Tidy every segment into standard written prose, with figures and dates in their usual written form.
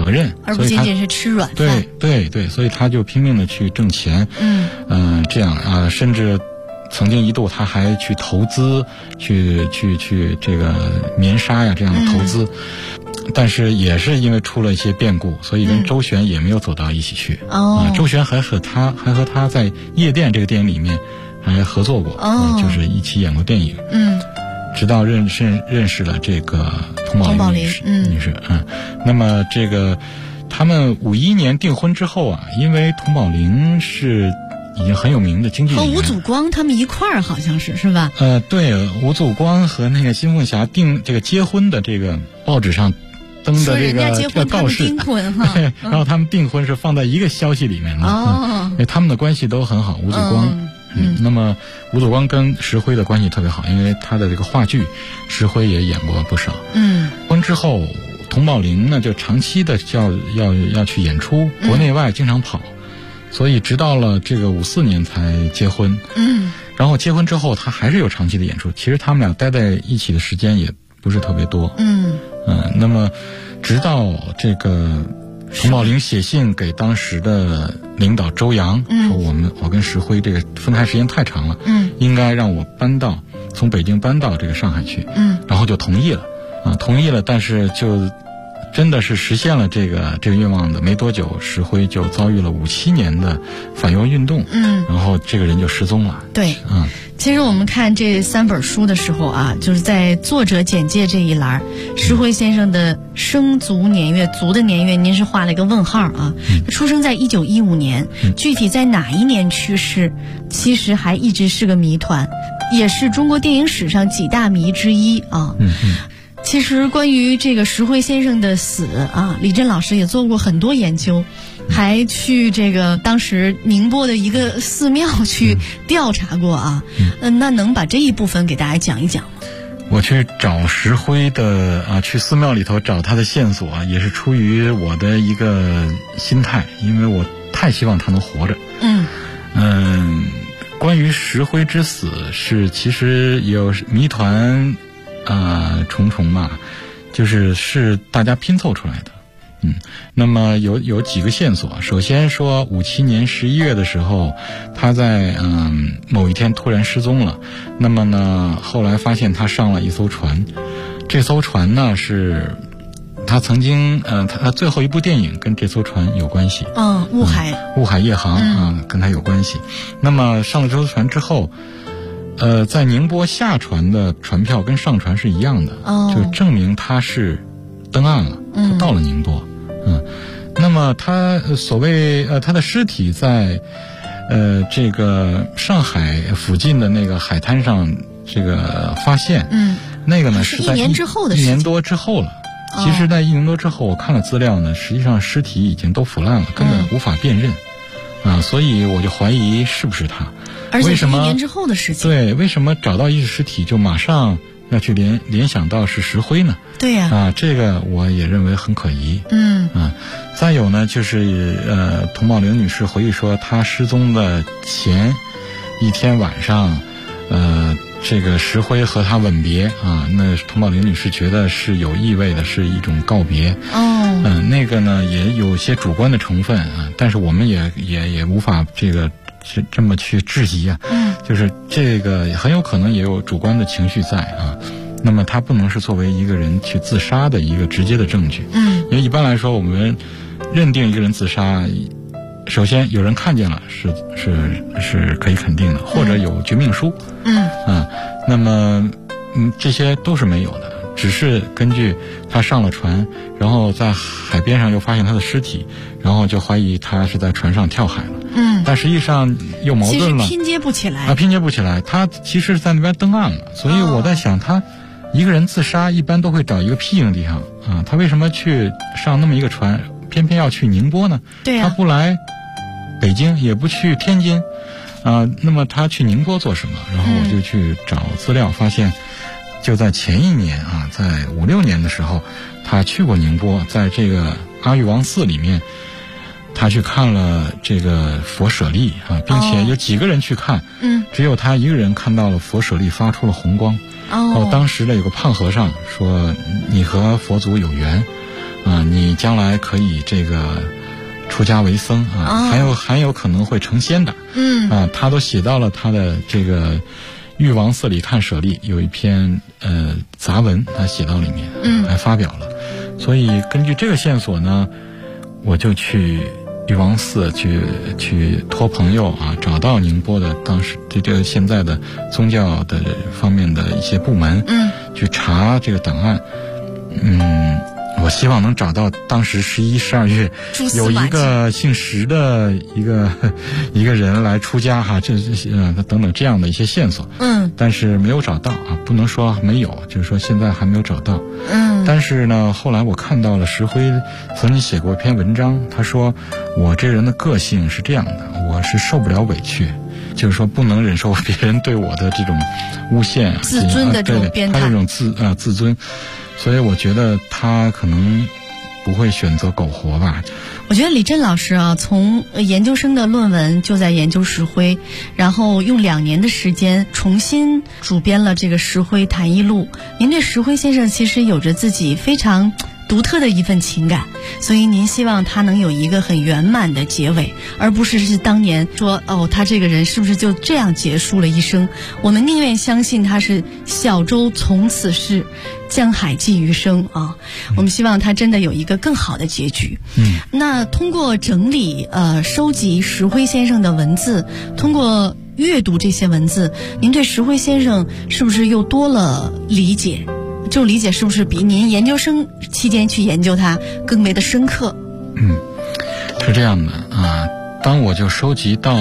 责任， 而不仅仅是吃软饭。 对，所以他就拼命的去挣钱。这样啊，甚至曾经一度他还去投资，去这个棉纱呀这样的投资。但是也是因为出了一些变故，所以跟周璇也没有走到一起去。周璇还和他在夜店这个电影里面还合作过，就是一起演过电影。直到认识了这个佟宝玲女士。那么这个他们51年订婚之后啊，因为佟宝玲是已经很有名的京剧演员， 和吴祖光他们一块儿好像是吧？ 对，吴祖光和那个辛凤霞结婚的这个报纸上登的这个告示，对，然后他们订婚是放在一个消息里面的。因为他们的关系都很好，吴祖光。那么吴祖光跟石辉的关系特别好，因为他的这个话剧，石辉也演过不少。婚之后，佟宝玲呢就长期的要去演出，国内外经常跑，所以直到了这个54年才结婚。然后结婚之后，他还是有长期的演出。其实他们俩待在一起的时间也不是特别多。那么直到这个佟宝玲写信给当时的领导周扬，说我跟石辉这个分开时间太长了，应该让我从北京搬到这个上海去，然后就同意了。但是就真的是实现了这个愿望的没多久，石辉就遭遇了57年的反右运动，然后这个人就失踪了。 对，其实我们看这3本书的时候啊，就是在作者简介这一栏，石辉先生的生卒年月，卒的年月您是画了一个问号啊。出生在1915年，具体在哪一年去世，其实还一直是个谜团，也是中国电影史上几大谜之一啊。其实关于这个石辉先生的死啊，李振老师也做过很多研究，还去这个当时宁波的一个寺庙去调查过啊。那能把这一部分给大家讲一讲吗？ 我去找石辉的去寺庙里头找他的线索啊，也是出于我的一个心态，因为我太希望他能活着。关于石辉之死其实有谜团重重嘛，是大家拼凑出来的。那么有几个线索。首先说57年11月的时候，他在某一天突然失踪了。那么呢，后来发现他上了一艘船，这艘船呢是他曾经他最后一部电影跟这艘船有关系。 雾海夜航跟他有关系。那么上了这艘船之后，在宁波下船的船票跟上船是一样的，就证明他是登岸了，他到了宁波。那么他所谓他的尸体在这个上海附近的那个海滩上这个发现，那个呢是在1年多之后了。其实在1年多之后，我看了资料呢，实际上尸体已经都腐烂了，根本无法辨认。所以我就怀疑是不是他。 而且是1年之后的事情。 对，为什么找到一具尸体就马上要去联想到是石辉呢？ 对呀。 这个我也认为很可疑。再有呢，就是佟宝玲女士回忆说，她失踪的前一天晚上，这个石辉和她吻别那佟宝玲女士觉得是有意味的，是一种告别。那个呢也有些主观的成分但是我们也无法这么去质疑就是这个很有可能也有主观的情绪在那么它不能是作为一个人去自杀的一个直接的证据。因为一般来说，我们认定一个人自杀，首先有人看见了是可以肯定的，或者有绝命书。那么这些都是没有的，只是根据他上了船，然后在海边上又发现他的尸体，然后就怀疑他是在船上跳海了。但实际上又矛盾了， 其实拼接不起来。他其实在那边登岸了，所以我在想，他一个人自杀一般都会找一个僻静的地方他为什么去上那么一个船，偏偏要去宁波呢？ 对他不来北京，也不去天津那么他去宁波做什么？然后我就去找资料，发现就在前一年在56年的时候，他去过宁波，在这个阿育王寺里面，他去看了这个佛舍利并且有几个人去看，只有他一个人看到了佛舍利发出了红光。当时呢有个胖和尚说，你和佛祖有缘你将来可以这个出家为僧啊，还有可能会成仙的。他都写到了他的这个《玉王寺里看舍利》有一篇杂文，他写到里面，还发表了。所以根据这个线索呢，我就去玉王寺去托朋友啊，找到宁波的当时这个现在的宗教的方面的一些部门，去查这个档案。我希望能找到当时11、12月有一个姓石的一个人来出家哈，等等这样的一些线索。但是没有找到啊，不能说没有，就是说现在还没有找到。但是呢，后来我看到了石辉曾经写过一篇文章，他说我这人的个性是这样的，我是受不了委屈，就是说不能忍受别人对我的这种诬陷啊， 自尊的这种鞭挞， 他这种自尊。所以我觉得他可能不会选择苟活吧。 我觉得李振老师啊，从研究生的论文就在研究石辉，然后用2年的时间重新主编了这个《石辉谈艺录》。您对石辉先生其实有着自己非常独特的一份情感，所以您希望他能有一个很圆满的结尾，而不是当年说他这个人是不是就这样结束了一生。我们宁愿相信他是小舟从此逝，江海寄余生啊。我们希望他真的有一个更好的结局。那通过整理收集石辉先生的文字，通过阅读这些文字，您对石辉先生是不是又多了理解？这种理解是不是比您研究生期间去研究它更为的深刻？ 是这样的啊。当我就收集到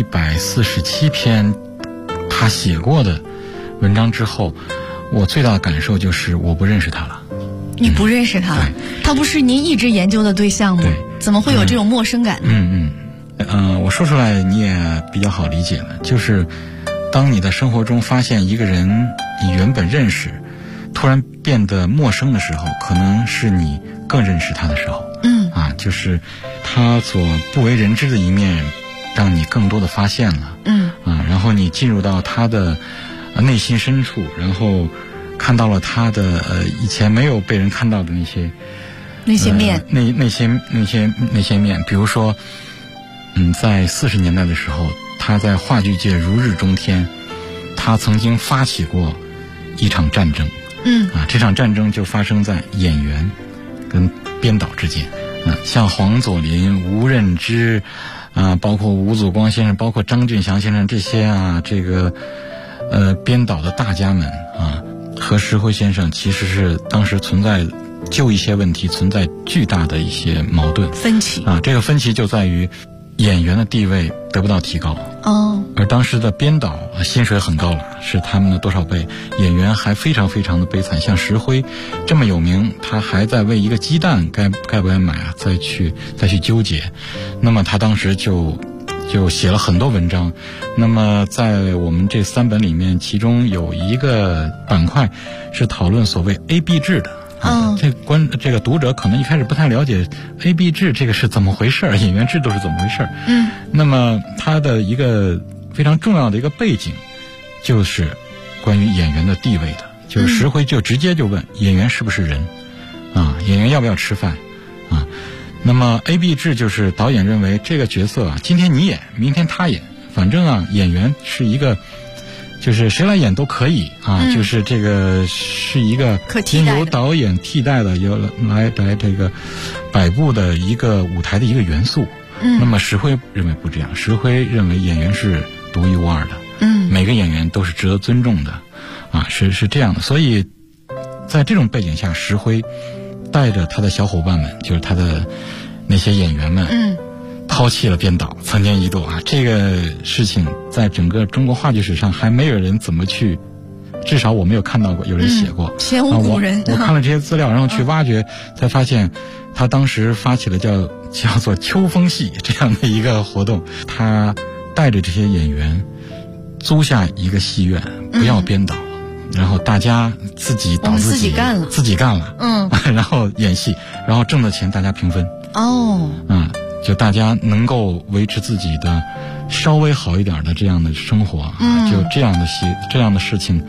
147篇他写过的文章之后，我最大的感受就是我不认识他了。 你不认识他了？他不是您一直研究的对象吗？ 对， 怎么会有这种陌生感呢？ 我说出来你也比较好理解了，就是当你在生活中发现一个人你原本认识，突然变得陌生的时候，可能是你更认识他的时候。就是他所不为人知的一面，让你更多的发现了。然后你进入到他的内心深处，然后看到了他的以前没有被人看到的那些面，那些面，比如说，在40年代的时候，他在话剧界如日中天，他曾经发起过一场战争。这场战争就发生在演员跟编导之间。像黄佐临、吴任之包括吴祖光先生，包括张俊祥先生这些这个编导的大家们和石辉先生其实是当时就一些问题存在巨大的一些矛盾分歧这个分歧就在于演员的地位得不到提高而当时的编导薪水很高了，是他们的多少倍，演员还非常非常的悲惨。像石辉这么有名，他还在为一个鸡蛋该不该买再去纠结。那么他当时就写了很多文章。那么在我们这3本里面，其中有一个板块是讨论所谓 A-B 制的。这个读者可能一开始不太了解 A-B 制这个是怎么回事，演员制度是怎么回事。那么它的一个非常重要的一个背景，就是关于演员的地位的。就是石辉就直接就问演员是不是人演员要不要吃饭那么 A-B 制就是导演认为这个角色今天你演，明天他演，反正演员是一个。就是谁来演都可以就是这个是一个由导演替代的，由来这个摆布的一个舞台的一个元素。那么石辉认为不这样，石辉认为演员是独一无二的，每个演员都是值得尊重的是这样的。所以在这种背景下，石辉带着他的小伙伴们，就是他的那些演员们抛弃了编导，曾经一度这个事情在整个中国话剧史上还没有人怎么去，至少我没有看到过有人写过， 前无古人。 我看了这些资料，然后去挖掘，才发现他当时发起了叫做秋风戏这样的一个活动，他带着这些演员租下一个戏院，不要编导，然后大家自己导自己干了，然后演戏，然后挣的钱大家平分。就大家能够维持自己的稍微好一点的这样的生活就这样的事情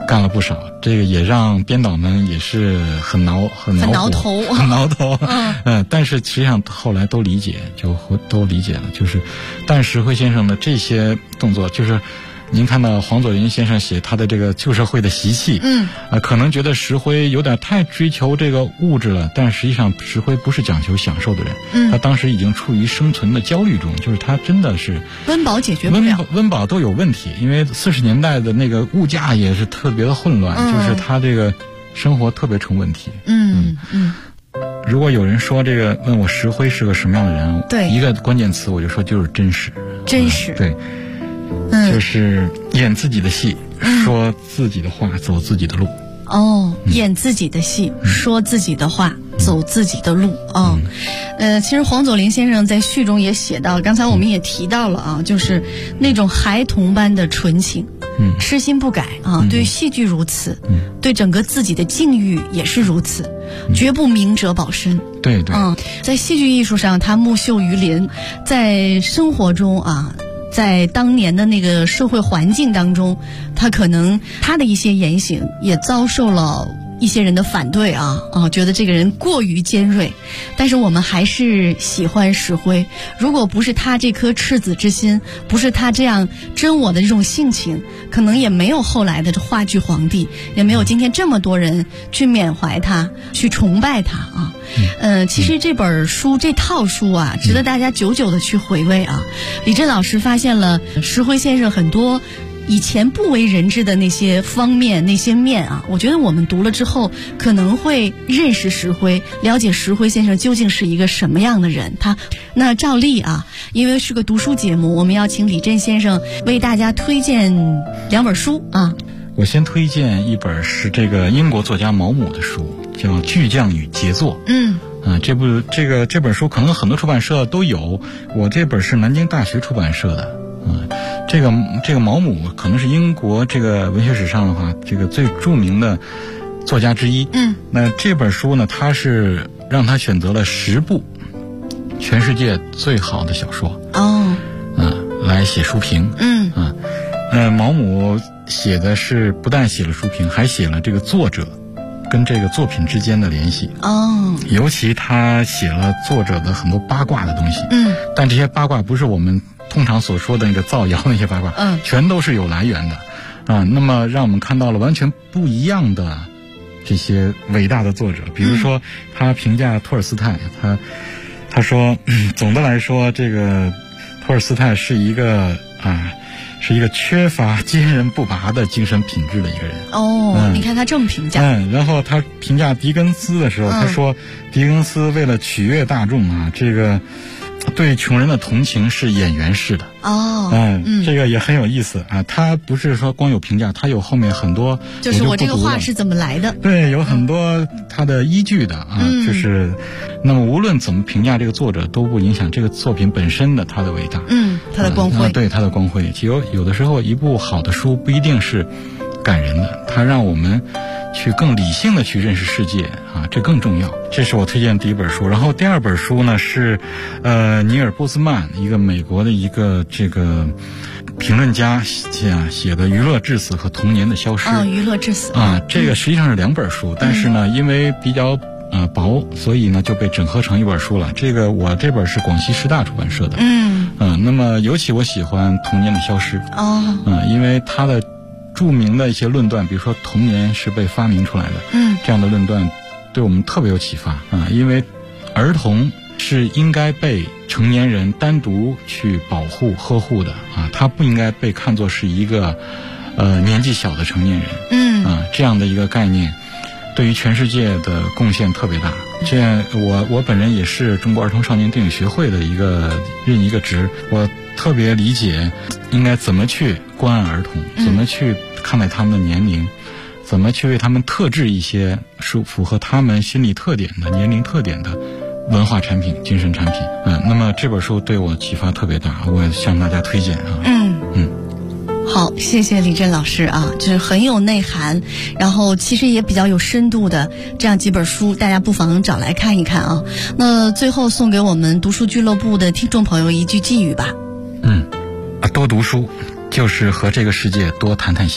干了不少，这个也让编导们也是很挠头。但是实际上后来都理解，都理解了，就是但石灰先生的这些动作，就是您看到黄佐临先生写他的这个旧社会的习气，可能觉得石灰有点太追求这个物质了，但实际上石灰不是讲求享受的人，他当时已经处于生存的焦虑中，就是他真的是温饱解决不了， 温饱都有问题，因为40年代的那个物价也是特别的混乱，就是他这个生活特别成问题。如果有人说这个问我石灰是个什么样的人， 对， 一个关键词我就说就是真实，对。就是演自己的戏，说自己的话，走自己的路。 演自己的戏，说自己的话，走自己的路。其实黄佐临先生在序中也写到，刚才我们也提到了啊，就是那种孩童般的纯情，痴心不改啊，对戏剧如此，对整个自己的境遇也是如此，绝不明哲保身。 对， 在戏剧艺术上，他木秀于林，在生活中啊。在当年的那个社会环境当中，他可能他的一些言行也遭受了一些人的反对觉得这个人过于尖锐，但是我们还是喜欢石灰。如果不是他这颗赤子之心，不是他这样真我的这种性情，可能也没有后来的话剧皇帝，也没有今天这么多人去缅怀他，去崇拜他啊。其实这本书这套书啊，值得大家久久的去回味啊。李振老师发现了石灰先生很多以前不为人知的那些方面那些面啊，我觉得我们读了之后可能会认识石灰，了解石灰先生究竟是一个什么样的人。那照例啊，因为是个读书节目，我们要请李振先生为大家推荐2本书啊。 我先推荐一本是这个英国作家毛姆的书，叫《巨匠与杰作》。这本书可能很多出版社都有，我这本是南京大学出版社的。这个毛姆可能是英国这个文学史上的话，这个最著名的作家之一。那这本书呢，他是让他选择了10部全世界最好的小说来写书评。毛姆写的是不但写了书评，还写了这个作者跟这个作品之间的联系。尤其他写了作者的很多八卦的东西。但这些八卦不是我们通常所说的那个造谣那些八卦，全都是有来源的那么让我们看到了完全不一样的这些伟大的作者。比如说他评价托尔斯泰，他说总的来说，这个托尔斯泰是一个缺乏坚韧不拔的精神品质的一个人。 你看他这么评价。 然后他评价狄更斯的时候，他说狄更斯为了取悦大众这个对穷人的同情是演员式的。这个也很有意思他不是说光有评价，他有后面很多， 就是我这个话是怎么来的。 对，有很多他的依据的就是那么无论怎么评价这个作者，都不影响这个作品本身的他的伟大。 他的光辉。 对，他的光辉。其实有的时候一部好的书不一定是感人的，它让我们去更理性的去认识世界这更重要。这是我推荐的第一本书。然后第2本书呢是尼尔波兹曼，一个美国的一个这个评论家写的《娱乐至死和童年的消失》。娱乐至死这个实际上是2本书，但是呢因为比较薄，所以呢就被整合成一本书了。我这本是广西师大出版社的。那么尤其我喜欢《童年的消失》因为它的著名的一些论断，比如说童年是被发明出来的，这样的论断对我们特别有启发因为儿童是应该被成年人单独去保护呵护的他不应该被看作是一个年纪小的成年人。这样的一个概念对于全世界的贡献特别大。这样我本人也是中国儿童少年电影学会的任一个职，我特别理解应该怎么去关爱儿童，怎么去看待他们的年龄，怎么去为他们特制一些符合他们心理特点的年龄特点的文化产品、精神产品。那么这本书对我启发特别大，我也向大家推荐好，谢谢李振老师就是很有内涵，然后其实也比较有深度的这样几本书，大家不妨找来看一看那最后送给我们读书俱乐部的听众朋友一句寄语吧。 多读书就是和这个世界多谈谈心。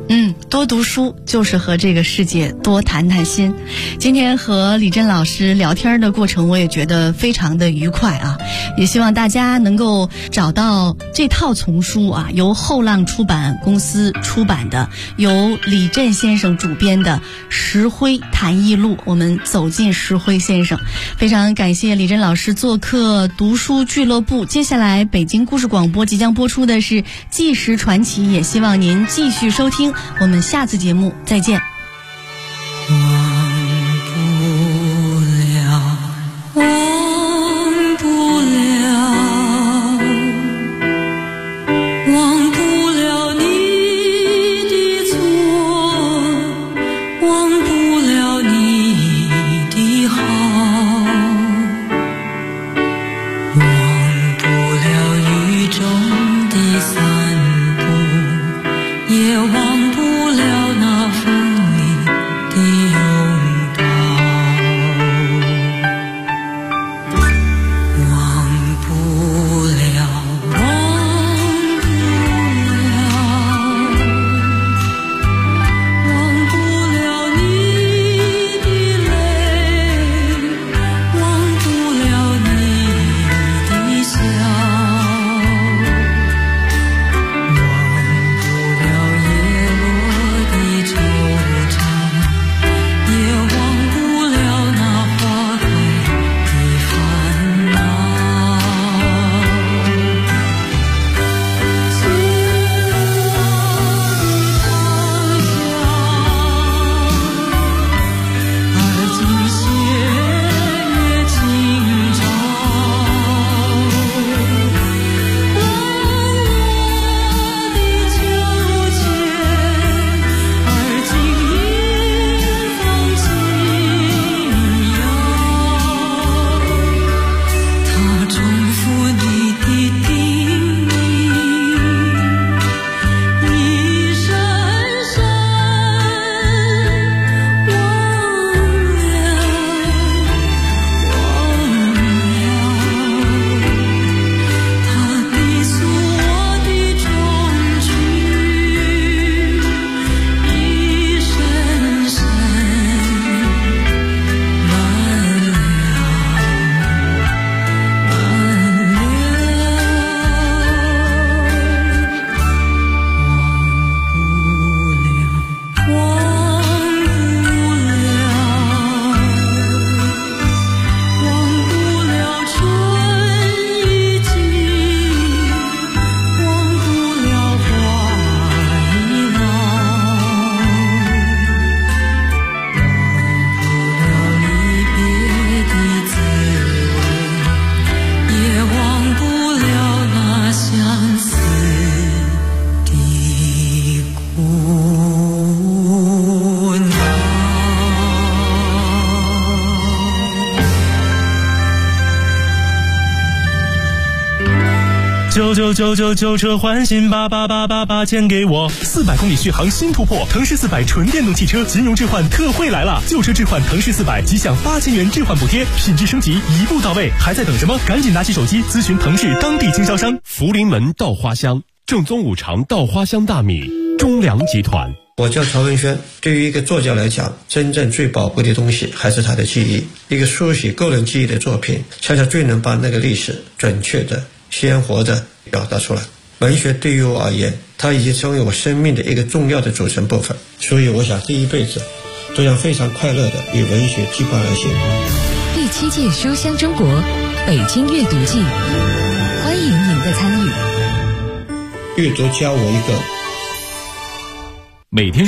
多读书就是和这个世界多谈谈心。今天和李珍老师聊天的过程，我也觉得非常的愉快啊！也希望大家能够找到这套丛书啊，由后浪出版公司出版的，由李振先生主编的《石灰谈艺录》，我们走进石灰先生。非常感谢李珍老师做客读书俱乐部。接下来北京故事广播即将播出的是《纪实传奇》，也希望您继续收听。我们下次节目再见。 999车换新88888钱给我，400公里续航新突破，腾势400纯电动汽车金融置换特惠来了，旧车置换腾势400即享8000元置换补贴，品质升级一步到位，还在等什么？赶紧拿起手机咨询腾势当地经销商。福临门稻花香，正宗五常稻花香大米，中粮集团。 我叫曹文轩。对于一个作家来讲，真正最宝贵的东西还是他的记忆。一个书写个人记忆的作品，恰恰最能把那个历史准确的、鲜活的表达出来。文学对于我而言，它已经成为我生命的一个重要的组成部分。所以我想这一辈子都要非常快乐的与文学羁绊而行。 第7届书香中国北京阅读季，欢迎您的参与。 阅读教我一个每天